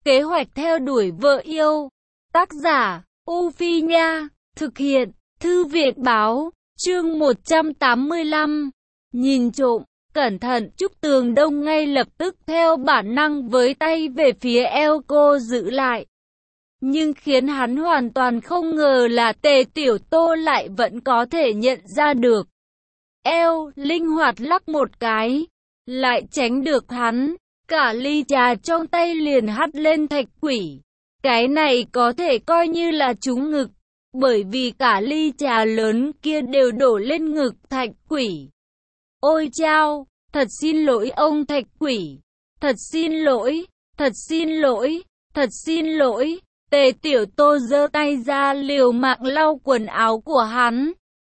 Kế hoạch theo đuổi vợ yêu. Tác giả, U Phi Nha. Thực hiện, Thư viện Báo. Chương 185. Nhìn trộm. Cẩn thận, Trúc Tường Đông ngay lập tức theo bản năng với tay về phía eo cô giữ lại. Nhưng khiến hắn hoàn toàn không ngờ là Tề Tiểu Tô lại vẫn có thể nhận ra được. Eo, linh hoạt lắc một cái, lại tránh được hắn. Cả ly trà trong tay liền hắt lên Thạch Quỷ. Cái này có thể coi như là trúng ngực, bởi vì cả ly trà lớn kia đều đổ lên ngực Thạch Quỷ. Ôi chao, thật xin lỗi ông Thạch Quỷ, thật xin lỗi, thật xin lỗi, thật xin lỗi. Tề Tiểu Tô giơ tay ra liều mạng lau quần áo của hắn.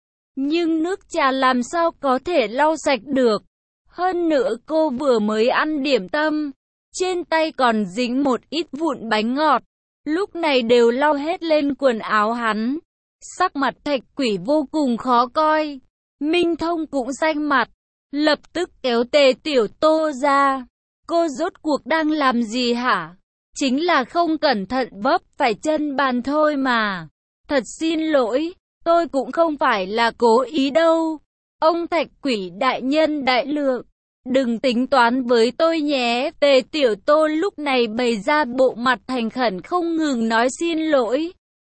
Nhưng nước trà làm sao có thể lau sạch được. Hơn nữa cô vừa mới ăn điểm tâm, trên tay còn dính một ít vụn bánh ngọt, lúc này đều lau hết lên quần áo hắn. Sắc mặt Thạch Quỷ vô cùng khó coi. Minh Thông cũng xanh mặt, lập tức kéo Tề Tiểu Tô ra. Cô rốt cuộc đang làm gì hả? Chính là không cẩn thận vấp phải chân bàn thôi mà. Thật xin lỗi, tôi cũng không phải là cố ý đâu. Ông Thạch Quỷ đại nhân đại lượng, đừng tính toán với tôi nhé. Tề Tiểu Tô lúc này bày ra bộ mặt thành khẩn không ngừng nói xin lỗi.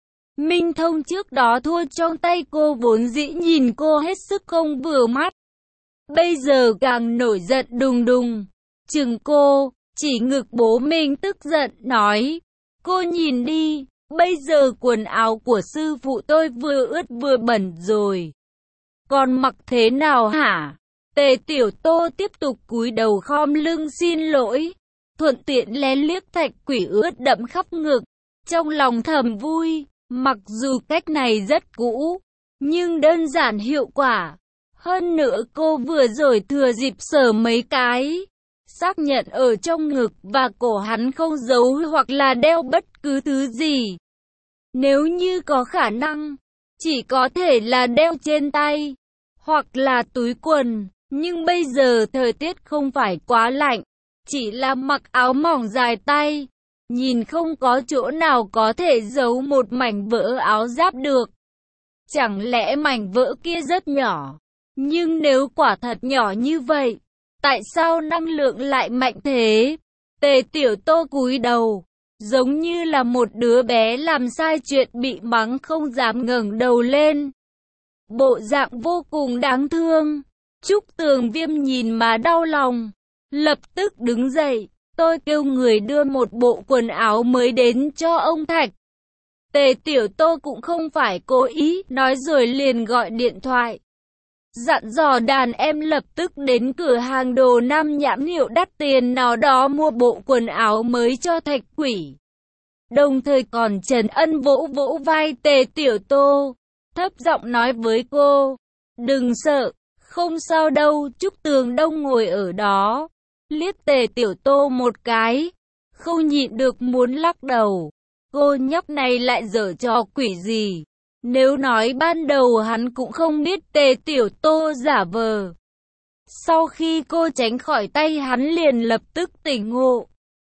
Minh Thông trước đó thua trong tay cô vốn dĩ nhìn cô hết sức không vừa mắt. Bây giờ càng nổi giận đùng đùng, chừng cô, chỉ ngực bố mình tức giận nói. Cô nhìn đi, bây giờ quần áo của sư phụ tôi vừa ướt vừa bẩn rồi. Còn mặc thế nào hả? Tề Tiểu Tô tiếp tục cúi đầu khom lưng xin lỗi, thuận tiện lén liếc Thạch Quỷ ướt đẫm khắp ngực. Trong lòng thầm vui, mặc dù cách này rất cũ, nhưng đơn giản hiệu quả. Hơn nữa cô vừa rồi thừa dịp sờ mấy cái, xác nhận ở trong ngực và cổ hắn không giấu hoặc là đeo bất cứ thứ gì. Nếu như có khả năng, chỉ có thể là đeo trên tay, hoặc là túi quần. Nhưng bây giờ thời tiết không phải quá lạnh, chỉ là mặc áo mỏng dài tay, nhìn không có chỗ nào có thể giấu một mảnh vỡ áo giáp được. Chẳng lẽ mảnh vỡ kia rất nhỏ? Nhưng nếu quả thật nhỏ như vậy, tại sao năng lượng lại mạnh thế? Tề Tiểu Tô cúi đầu, giống như là một đứa bé làm sai chuyện bị mắng không dám ngẩng đầu lên. Bộ dạng vô cùng đáng thương. Trúc Tường Viêm nhìn mà đau lòng, lập tức đứng dậy. Tôi kêu người đưa một bộ quần áo mới đến cho ông Thạch. Tề Tiểu Tô cũng không phải cố ý, nói rồi liền gọi điện thoại, dặn dò đàn em lập tức đến cửa hàng đồ nam nhãn hiệu đắt tiền nào đó mua bộ quần áo mới cho Thạch Quỷ. Đồng thời còn trấn ân vỗ vỗ vai Tề Tiểu Tô, thấp giọng nói với cô, đừng sợ, không sao đâu. Trúc Tường Đông ngồi ở đó, liếc Tề Tiểu Tô một cái, không nhịn được muốn lắc đầu. Cô nhóc này lại giở trò quỷ gì? Nếu nói ban đầu hắn cũng không biết Tề Tiểu Tô giả vờ. Sau khi cô tránh khỏi tay hắn liền lập tức tỉnh ngộ.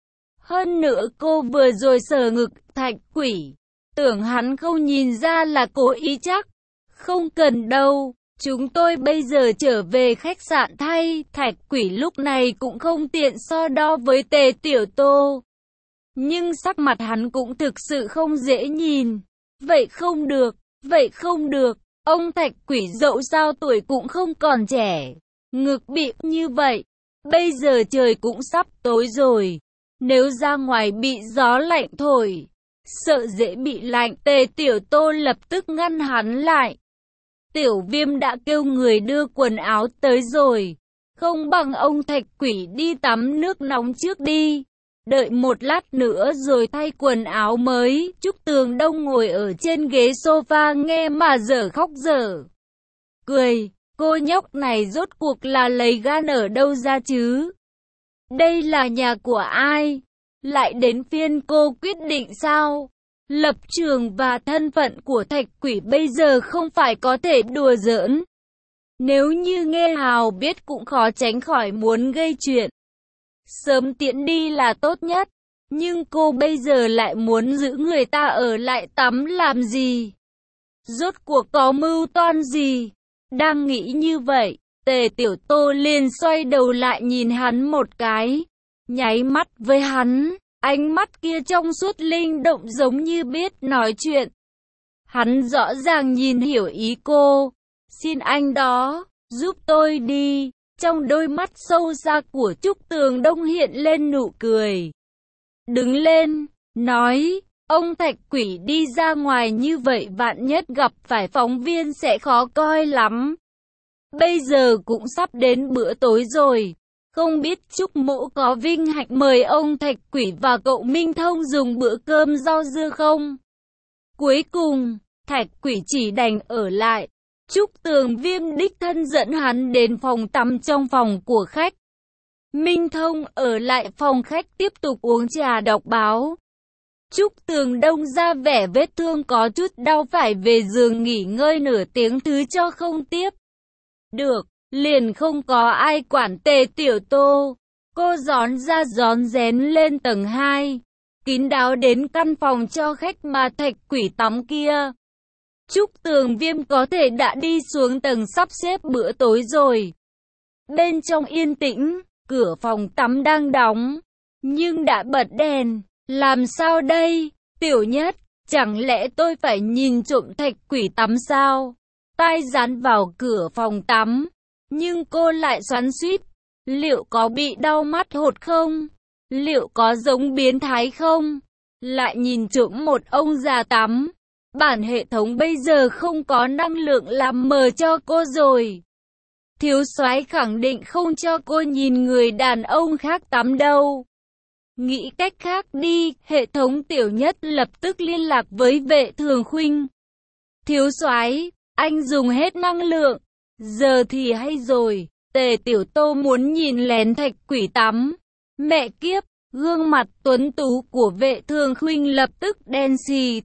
Hơn nữa cô vừa rồi sờ ngực Thạch Quỷ, tưởng hắn không nhìn ra là cố ý chắc. Không cần đâu, chúng tôi bây giờ trở về khách sạn thay. Thạch Quỷ lúc này cũng không tiện so đo với Tề Tiểu Tô. Nhưng sắc mặt hắn cũng thực sự không dễ nhìn. Vậy không được, vậy không được. Ông Thạch Quỷ dẫu sao tuổi cũng không còn trẻ, ngực bị như vậy. Bây giờ trời cũng sắp tối rồi, nếu ra ngoài bị gió lạnh thổi, sợ dễ bị lạnh. Tề Tiểu Tô lập tức ngăn hắn lại. Tiểu Viêm đã kêu người đưa quần áo tới rồi, không bằng ông Thạch Quỷ đi tắm nước nóng trước đi, đợi một lát nữa rồi thay quần áo mới. Trúc Tường Đông ngồi ở trên ghế sofa nghe mà dở khóc dở cười. Cô nhóc này rốt cuộc là lấy gan ở đâu ra chứ? Đây là nhà của ai? Lại đến phiên cô quyết định sao? Lập trường và thân phận của Thạch Quỷ bây giờ không phải có thể đùa giỡn. Nếu như nghe Hào biết cũng khó tránh khỏi muốn gây chuyện. Sớm tiễn đi là tốt nhất. Nhưng cô bây giờ lại muốn giữ người ta ở lại tắm làm gì? Rốt cuộc có mưu toan gì? Đang nghĩ như vậy, Tề Tiểu Tô liền xoay đầu lại nhìn hắn một cái, nháy mắt với hắn, ánh mắt kia trong suốt linh động giống như biết nói chuyện. Hắn rõ ràng nhìn hiểu ý cô, xin anh đó, giúp tôi đi. Trong đôi mắt sâu xa của Trúc Tường Đông hiện lên nụ cười. Đứng lên, nói, ông Thạch Quỷ đi ra ngoài như vậy vạn nhất gặp phải phóng viên sẽ khó coi lắm. Bây giờ cũng sắp đến bữa tối rồi, không biết Trúc Mỗ có vinh hạnh mời ông Thạch Quỷ và cậu Minh Thông dùng bữa cơm rau dưa không? Cuối cùng, Thạch Quỷ chỉ đành ở lại. Trúc Tường Viêm đích thân dẫn hắn đến phòng tắm trong phòng của khách. Minh Thông ở lại phòng khách tiếp tục uống trà đọc báo. Trúc Tường Đông ra vẻ vết thương có chút đau phải về giường nghỉ ngơi nửa tiếng thứ cho không tiếp được, liền không có ai quản Tề Tiểu Tô. Cô rón ra rón rén lên tầng 2, kín đáo đến căn phòng cho khách mà Thạch Quỷ tắm kia. Trúc Tường Viêm có thể đã đi xuống tầng sắp xếp bữa tối rồi. Bên trong yên tĩnh, cửa phòng tắm đang đóng, nhưng đã bật đèn. Làm sao đây, Tiểu Nhất, chẳng lẽ tôi phải nhìn trộm Thạch Quỷ tắm sao? Tai dán vào cửa phòng tắm, nhưng cô lại xoắn xuýt. Liệu có bị đau mắt hột không? Liệu có giống biến thái không? Lại nhìn trộm một ông già tắm. Bản hệ thống bây giờ không có năng lượng làm mờ cho cô rồi. Thiếu soái khẳng định không cho cô nhìn người đàn ông khác tắm đâu. Nghĩ cách khác đi, hệ thống Tiểu Nhất lập tức liên lạc với Vệ Thường Khuynh. Thiếu soái, anh dùng hết năng lượng. Giờ thì hay rồi, Tề Tiểu Tô muốn nhìn lén Thạch Quỷ tắm. Mẹ kiếp, gương mặt tuấn tú của Vệ Thường Khuynh lập tức đen xì.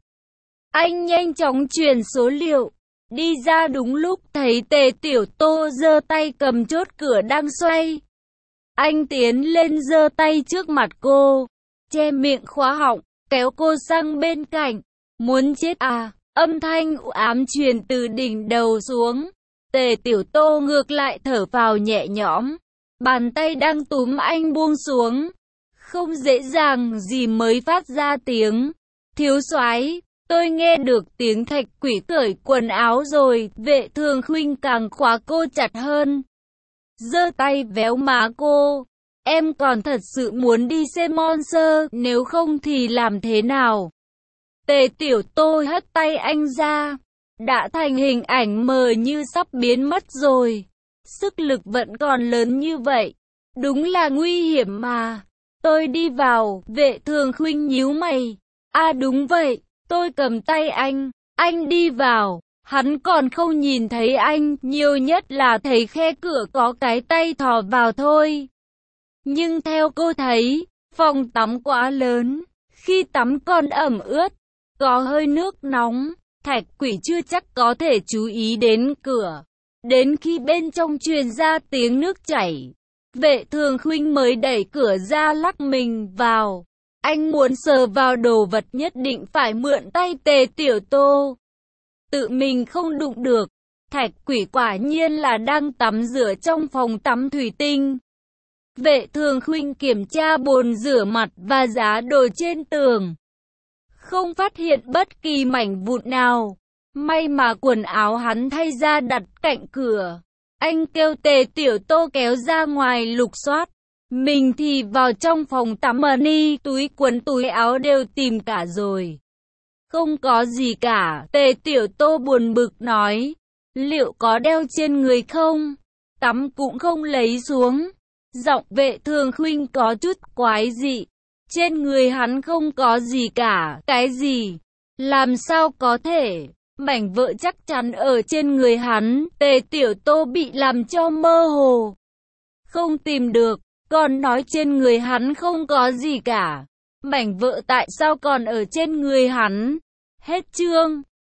Anh nhanh chóng truyền số liệu, đi ra đúng lúc thấy Tề Tiểu Tô giơ tay cầm chốt cửa đang xoay. Anh tiến lên giơ tay trước mặt cô, che miệng khóa họng, kéo cô sang bên cạnh. Muốn chết à? Âm thanh u ám truyền từ đỉnh đầu xuống. Tề Tiểu Tô ngược lại thở phào nhẹ nhõm, bàn tay đang túm anh buông xuống. Không dễ dàng gì mới phát ra tiếng. Thiếu soái, tôi nghe được tiếng Thạch Quỷ cởi quần áo rồi. Vệ Thường Khuynh càng khóa cô chặt hơn, giơ tay véo má cô. Em còn thật sự muốn đi xem concert, nếu không thì làm thế nào? Tề Tiểu Tô hất tay anh ra, đã thành hình ảnh mờ như sắp biến mất rồi. Sức lực vẫn còn lớn như vậy, đúng là nguy hiểm mà. Tôi đi vào. Vệ Thường Khuynh nhíu mày. À đúng vậy, tôi cầm tay anh đi vào. Hắn còn không nhìn thấy anh, nhiều nhất là thấy khe cửa có cái tay thò vào thôi. Nhưng theo cô thấy, phòng tắm quá lớn, khi tắm còn ẩm ướt, có hơi nước nóng, Thạch Quỷ chưa chắc có thể chú ý đến cửa. Đến khi bên trong truyền ra tiếng nước chảy, Vệ Thường Khuynh mới đẩy cửa ra lắc mình vào. Anh muốn sờ vào đồ vật nhất định phải mượn tay Tề Tiểu Tô. Tự mình không đụng được. Thạch Quỷ quả nhiên là đang tắm rửa trong phòng tắm thủy tinh. Vệ Thường Khuynh kiểm tra bồn rửa mặt và giá đồ trên tường, không phát hiện bất kỳ mảnh vụn nào. May mà quần áo hắn thay ra đặt cạnh cửa. Anh kêu Tề Tiểu Tô kéo ra ngoài lục soát. Mình thì vào trong phòng tắm, ni, túi quần, túi áo đều tìm cả rồi. Không có gì cả. Tề Tiểu Tô buồn bực nói. Liệu có đeo trên người không? Tắm cũng không lấy xuống. Giọng Vệ Thường Khuynh có chút quái dị. Trên người hắn không có gì cả. Cái gì? Làm sao có thể? Mảnh vỡ chắc chắn ở trên người hắn. Tề Tiểu Tô bị làm cho mơ hồ, không tìm được. Còn nói trên người hắn không có gì cả. Mảnh vỡ tại sao còn ở trên người hắn? Hết chương.